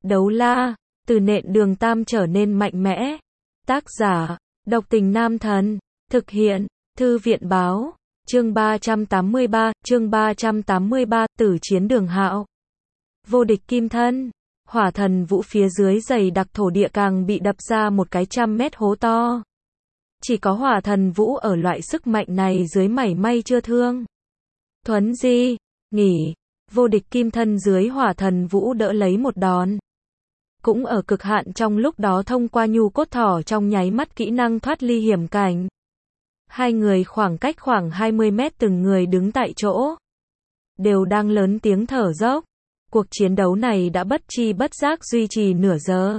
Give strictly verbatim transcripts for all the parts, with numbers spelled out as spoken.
Đấu la, từ nện đường tam trở nên mạnh mẽ. Tác giả, độc tình nam thần. Thực hiện, thư viện báo. Chương ba trăm tám mươi ba, chương ba trăm tám mươi ba, tử chiến Đường Hạo. Vô địch kim thân. Hỏa thần vũ phía dưới dày đặc thổ địa càng bị đập ra một cái trăm mét hố to. Chỉ có hỏa thần vũ ở loại sức mạnh này dưới mảy may chưa thương. Thuấn di, nghỉ. Vô địch kim thân dưới hỏa thần vũ đỡ lấy một đòn. Cũng ở cực hạn trong lúc đó thông qua nhu cốt thỏ trong nháy mắt kỹ năng thoát ly hiểm cảnh. Hai người khoảng cách khoảng hai mươi mét từng người đứng tại chỗ. Đều đang lớn tiếng thở dốc. Cuộc chiến đấu này đã bất chi bất giác duy trì nửa giờ.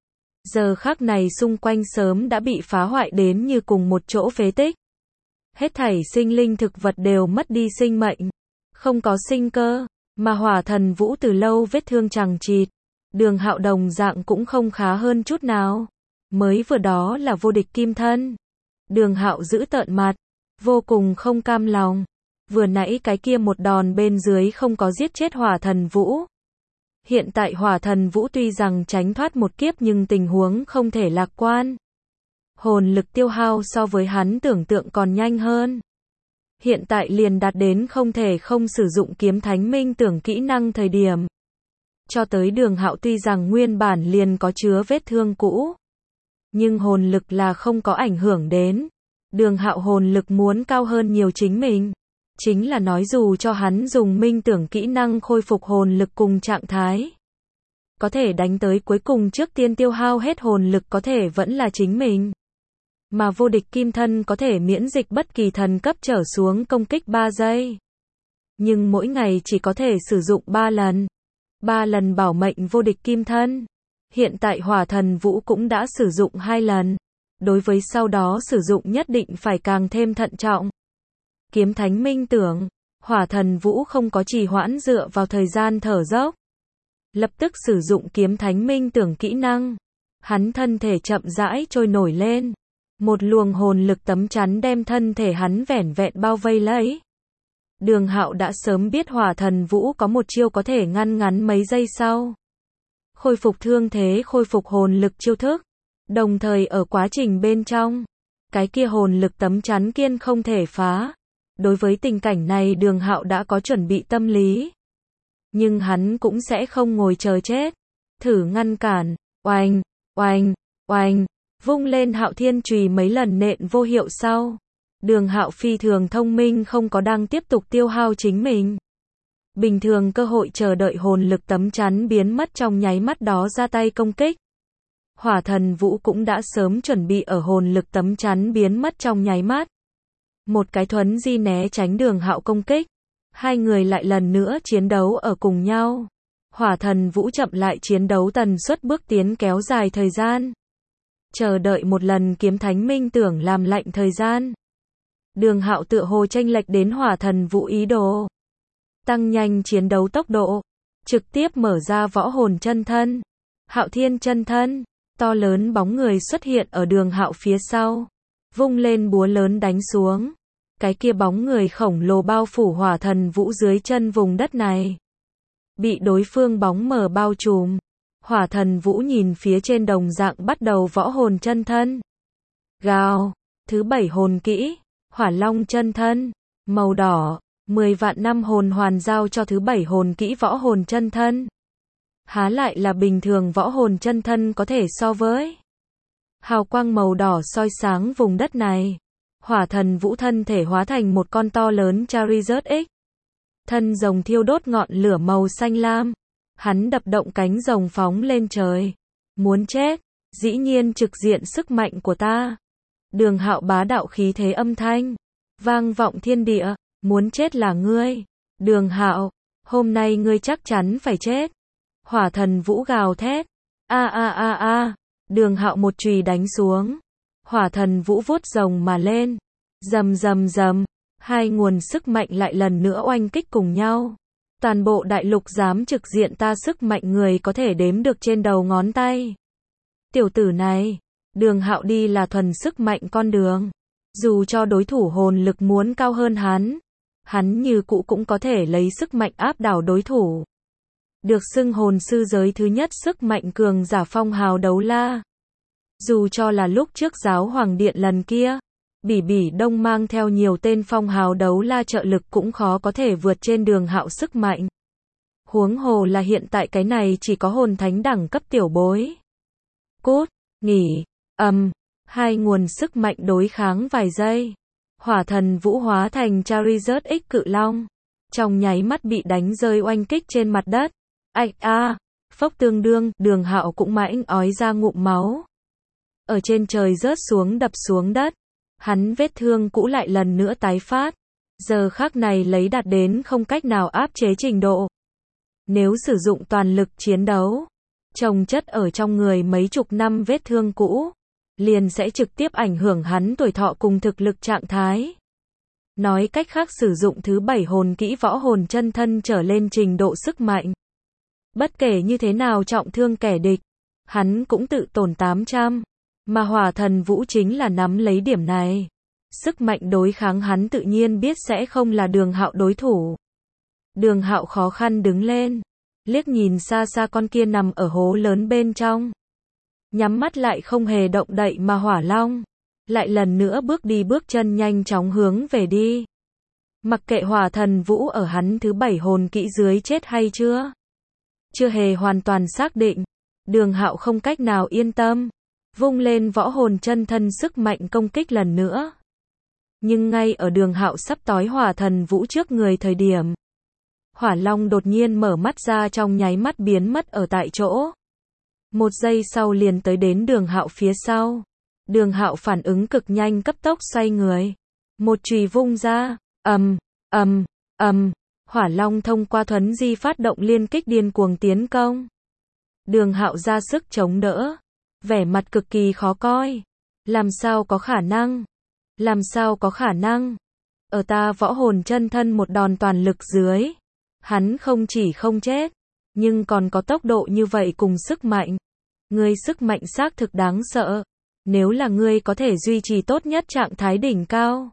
Giờ khắc này xung quanh sớm đã bị phá hoại đến như cùng một chỗ phế tích. Hết thảy sinh linh thực vật đều mất đi sinh mệnh. Không có sinh cơ. Mà hỏa thần vũ từ lâu vết thương chằng chịt. Đường Hạo đồng dạng cũng không khá hơn chút nào. Mới vừa đó là vô địch kim thân. Đường Hạo giữ tợn mặt. Vô cùng không cam lòng. Vừa nãy cái kia một đòn bên dưới không có giết chết hỏa thần vũ. Hiện tại hỏa thần vũ tuy rằng tránh thoát một kiếp nhưng tình huống không thể lạc quan. Hồn lực tiêu hao so với hắn tưởng tượng còn nhanh hơn. Hiện tại liền đạt đến không thể không sử dụng kiếm thánh minh tưởng kỹ năng thời điểm. Cho tới Đường Hạo tuy rằng nguyên bản liền có chứa vết thương cũ. Nhưng hồn lực là không có ảnh hưởng đến. Đường Hạo hồn lực muốn cao hơn nhiều chính mình. Chính là nói dù cho hắn dùng minh tưởng kỹ năng khôi phục hồn lực cùng trạng thái. Có thể đánh tới cuối cùng trước tiên tiêu hao hết hồn lực có thể vẫn là chính mình. Mà vô địch kim thân có thể miễn dịch bất kỳ thần cấp trở xuống công kích ba giây. Nhưng mỗi ngày chỉ có thể sử dụng ba lần. ba lần bảo mệnh vô địch kim thân. Hiện tại hỏa thần vũ cũng đã sử dụng hai lần. Đối với sau đó sử dụng nhất định phải càng thêm thận trọng. Kiếm thánh minh tưởng. Hỏa thần vũ không có trì hoãn dựa vào thời gian thở dốc. Lập tức sử dụng kiếm thánh minh tưởng kỹ năng. Hắn thân thể chậm rãi trôi nổi lên. Một luồng hồn lực tấm chắn đem thân thể hắn vẻn vẹn bao vây lấy. Đường Hạo đã sớm biết hỏa thần vũ có một chiêu có thể ngăn ngắn mấy giây sau. Khôi phục thương thế, khôi phục hồn lực chiêu thức. Đồng thời ở quá trình bên trong, cái kia hồn lực tấm chắn kiên không thể phá. Đối với tình cảnh này Đường Hạo đã có chuẩn bị tâm lý. Nhưng hắn cũng sẽ không ngồi chờ chết. Thử ngăn cản, oanh, oanh, oanh, vung lên Hạo Thiên chùy mấy lần nện vô hiệu sau. Đường Hạo phi thường thông minh không có đang tiếp tục tiêu hao chính mình. Bình thường cơ hội chờ đợi hồn lực tấm chắn biến mất trong nháy mắt đó ra tay công kích. Hỏa thần vũ cũng đã sớm chuẩn bị ở hồn lực tấm chắn biến mất trong nháy mắt. Một cái thuấn di né tránh Đường Hạo công kích. Hai người lại lần nữa chiến đấu ở cùng nhau. Hỏa thần vũ chậm lại chiến đấu tần suất bước tiến kéo dài thời gian. Chờ đợi một lần kiếm thánh minh tưởng làm lạnh thời gian. Đường Hạo tựa hồ chênh lệch đến hỏa thần vũ ý đồ. Tăng nhanh chiến đấu tốc độ. Trực tiếp mở ra võ hồn chân thân. Hạo Thiên chân thân. To lớn bóng người xuất hiện ở Đường Hạo phía sau. Vung lên búa lớn đánh xuống. Cái kia bóng người khổng lồ bao phủ hỏa thần vũ dưới chân vùng đất này. Bị đối phương bóng mờ bao trùm. Hỏa thần vũ nhìn phía trên đồng dạng bắt đầu võ hồn chân thân. Gào. Thứ bảy hồn kỹ. Hỏa long chân thân. Màu đỏ. mười vạn năm hồn hoàn giao cho thứ bảy hồn kỹ võ hồn chân thân. Há lại là bình thường võ hồn chân thân có thể so với. Hào quang màu đỏ soi sáng vùng đất này. Hỏa thần vũ thân thể hóa thành một con to lớn Charizard X. Thân rồng thiêu đốt ngọn lửa màu xanh lam. Hắn đập động cánh rồng phóng lên trời. Muốn chết, dĩ nhiên trực diện sức mạnh của ta. Đường Hạo bá đạo khí thế âm thanh. Vang vọng thiên địa, muốn chết là ngươi. Đường Hạo, hôm nay ngươi chắc chắn phải chết. Hỏa thần vũ gào thét. A a a a, Đường Hạo một chùy đánh xuống. Hỏa thần vũ vuốt rồng mà lên. Rầm rầm rầm, hai nguồn sức mạnh lại lần nữa oanh kích cùng nhau. Toàn bộ đại lục dám trực diện ta sức mạnh người có thể đếm được trên đầu ngón tay. Tiểu tử này, Đường Hạo đi là thuần sức mạnh con đường. Dù cho đối thủ hồn lực muốn cao hơn hắn, hắn như cũ cũng có thể lấy sức mạnh áp đảo đối thủ. được xưng hồn sư giới thứ nhất sức mạnh cường giả phong hào đấu la. Dù cho là lúc trước giáo hoàng điện lần kia, Bỉ Bỉ Đông mang theo nhiều tên phong hào đấu la trợ lực cũng khó có thể vượt trên Đường Hạo sức mạnh. Huống hồ là hiện tại cái này chỉ có hồn thánh đẳng cấp tiểu bối. Cốt, nghỉ, ầm, hai nguồn sức mạnh đối kháng vài giây. Hỏa thần vũ hóa thành Charizard X cự long, trong nháy mắt bị đánh rơi oanh kích trên mặt đất. Ạch a, phốc tương đương, Đường Hạo cũng mãnh ói ra ngụm máu. Ở trên trời rớt xuống đập xuống đất, hắn vết thương cũ lại lần nữa tái phát. Giờ khắc này lấy đạt đến không cách nào áp chế trình độ. Nếu sử dụng toàn lực chiến đấu, chồng chất ở trong người mấy chục năm vết thương cũ, liền sẽ trực tiếp ảnh hưởng hắn tuổi thọ cùng thực lực trạng thái. Nói cách khác sử dụng thứ bảy hồn kỹ võ hồn chân thân trở lên trình độ sức mạnh. Bất kể như thế nào trọng thương kẻ địch, hắn cũng tự tổn tám trăm. Mà hỏa thần vũ chính là nắm lấy điểm này. Sức mạnh đối kháng hắn tự nhiên biết sẽ không là Đường Hạo đối thủ. Đường Hạo khó khăn đứng lên, liếc nhìn xa xa con kia nằm ở hố lớn bên trong. Nhắm mắt lại không hề động đậy mà hỏa long, lại lần nữa bước đi bước chân nhanh chóng hướng về đi. Mặc kệ hỏa thần vũ ở hắn thứ bảy hồn kỹ dưới chết hay chưa. Chưa hề hoàn toàn xác định, Đường Hạo không cách nào yên tâm. Vung lên võ hồn chân thân sức mạnh công kích lần nữa. Nhưng ngay ở Đường Hạo sắp tói hỏa thần vũ trước người thời điểm, hỏa long đột nhiên mở mắt ra trong nháy mắt biến mất ở tại chỗ. Một giây sau liền tới đến Đường Hạo phía sau. Đường Hạo phản ứng cực nhanh cấp tốc xoay người. Một chùy vung ra, ầm, ầm, ầm, hỏa long thông qua thuấn di phát động liên kích điên cuồng tiến công. Đường Hạo ra sức chống đỡ. Vẻ mặt cực kỳ khó coi. Làm sao có khả năng? Làm sao có khả năng? Ở ta võ hồn chân thân một đòn toàn lực dưới, hắn không chỉ không chết, nhưng còn có tốc độ như vậy cùng sức mạnh. Ngươi sức mạnh xác thực đáng sợ. Nếu là ngươi có thể duy trì tốt nhất trạng thái đỉnh cao,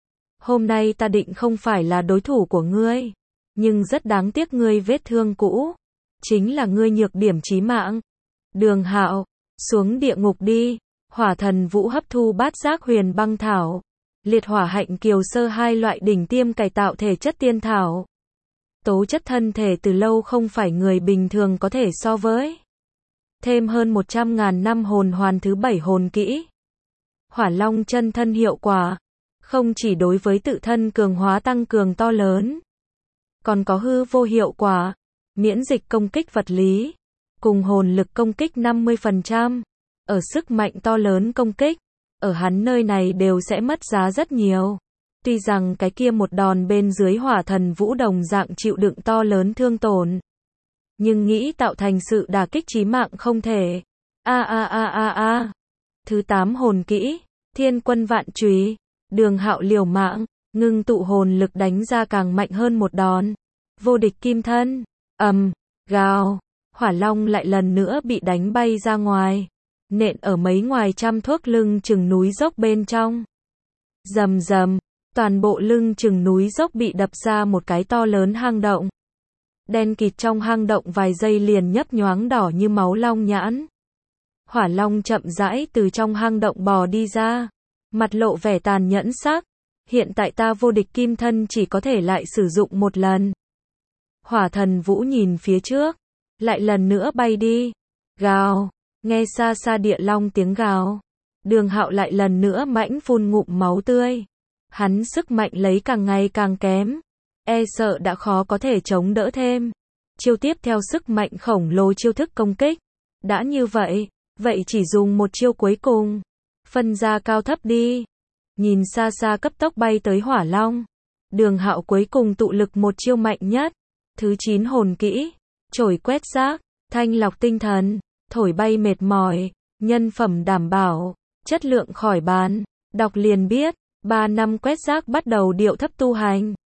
hôm nay ta định không phải là đối thủ của ngươi. Nhưng rất đáng tiếc ngươi vết thương cũ, chính là ngươi nhược điểm chí mạng. Đường Hạo, xuống địa ngục đi. Hỏa thần vũ hấp thu bát giác huyền băng thảo, liệt hỏa hạnh kiều sơ hai loại đỉnh tiêm cải tạo thể chất tiên thảo. Tố chất thân thể từ lâu không phải người bình thường có thể so với. Thêm hơn một trăm ngàn năm hồn hoàn thứ bảy hồn kỹ. Hỏa long chân thân hiệu quả, không chỉ đối với tự thân cường hóa tăng cường to lớn, còn có hư vô hiệu quả, miễn dịch công kích vật lý, cùng hồn lực công kích năm mươi phần trăm. Ở sức mạnh to lớn công kích, ở hắn nơi này đều sẽ mất giá rất nhiều. Tuy rằng cái kia một đòn bên dưới hỏa thần vũ đồng dạng chịu đựng to lớn thương tổn, nhưng nghĩ tạo thành sự đả kích chí mạng không thể. A a a a a. Thứ tám hồn kỹ, Thiên Quân Vạn Chùy. Đường Hạo liều mạng, ngưng tụ hồn lực đánh ra càng mạnh hơn một đòn. Vô địch kim thân. Ầm, gào, hỏa long lại lần nữa bị đánh bay ra ngoài, nện ở mấy ngoài trăm thước lưng chừng núi dốc bên trong. Rầm rầm, toàn bộ lưng chừng núi dốc bị đập ra một cái to lớn hang động. Đen kịt trong hang động vài giây liền nhấp nhoáng đỏ như máu long nhãn. Hỏa long chậm rãi từ trong hang động bò đi ra, mặt lộ vẻ tàn nhẫn sắc. Hiện tại ta vô địch kim thân chỉ có thể lại sử dụng một lần. Hỏa thần vũ nhìn phía trước, lại lần nữa bay đi. Gào, nghe xa xa địa long tiếng gào. Đường Hạo lại lần nữa mãnh phun ngụm máu tươi. Hắn sức mạnh lấy càng ngày càng kém, e sợ đã khó có thể chống đỡ thêm. Chiêu tiếp theo sức mạnh khổng lồ chiêu thức công kích. Đã như vậy, vậy chỉ dùng một chiêu cuối cùng. Phân ra cao thấp đi. Nhìn xa xa cấp tốc bay tới hỏa long, Đường Hạo cuối cùng tụ lực một chiêu mạnh nhất. Thứ chín hồn kỹ, chổi quét rác, thanh lọc tinh thần, thổi bay mệt mỏi, nhân phẩm đảm bảo, chất lượng khỏi bàn. Đọc liền biết, ba năm quét rác bắt đầu điệu thấp tu hành.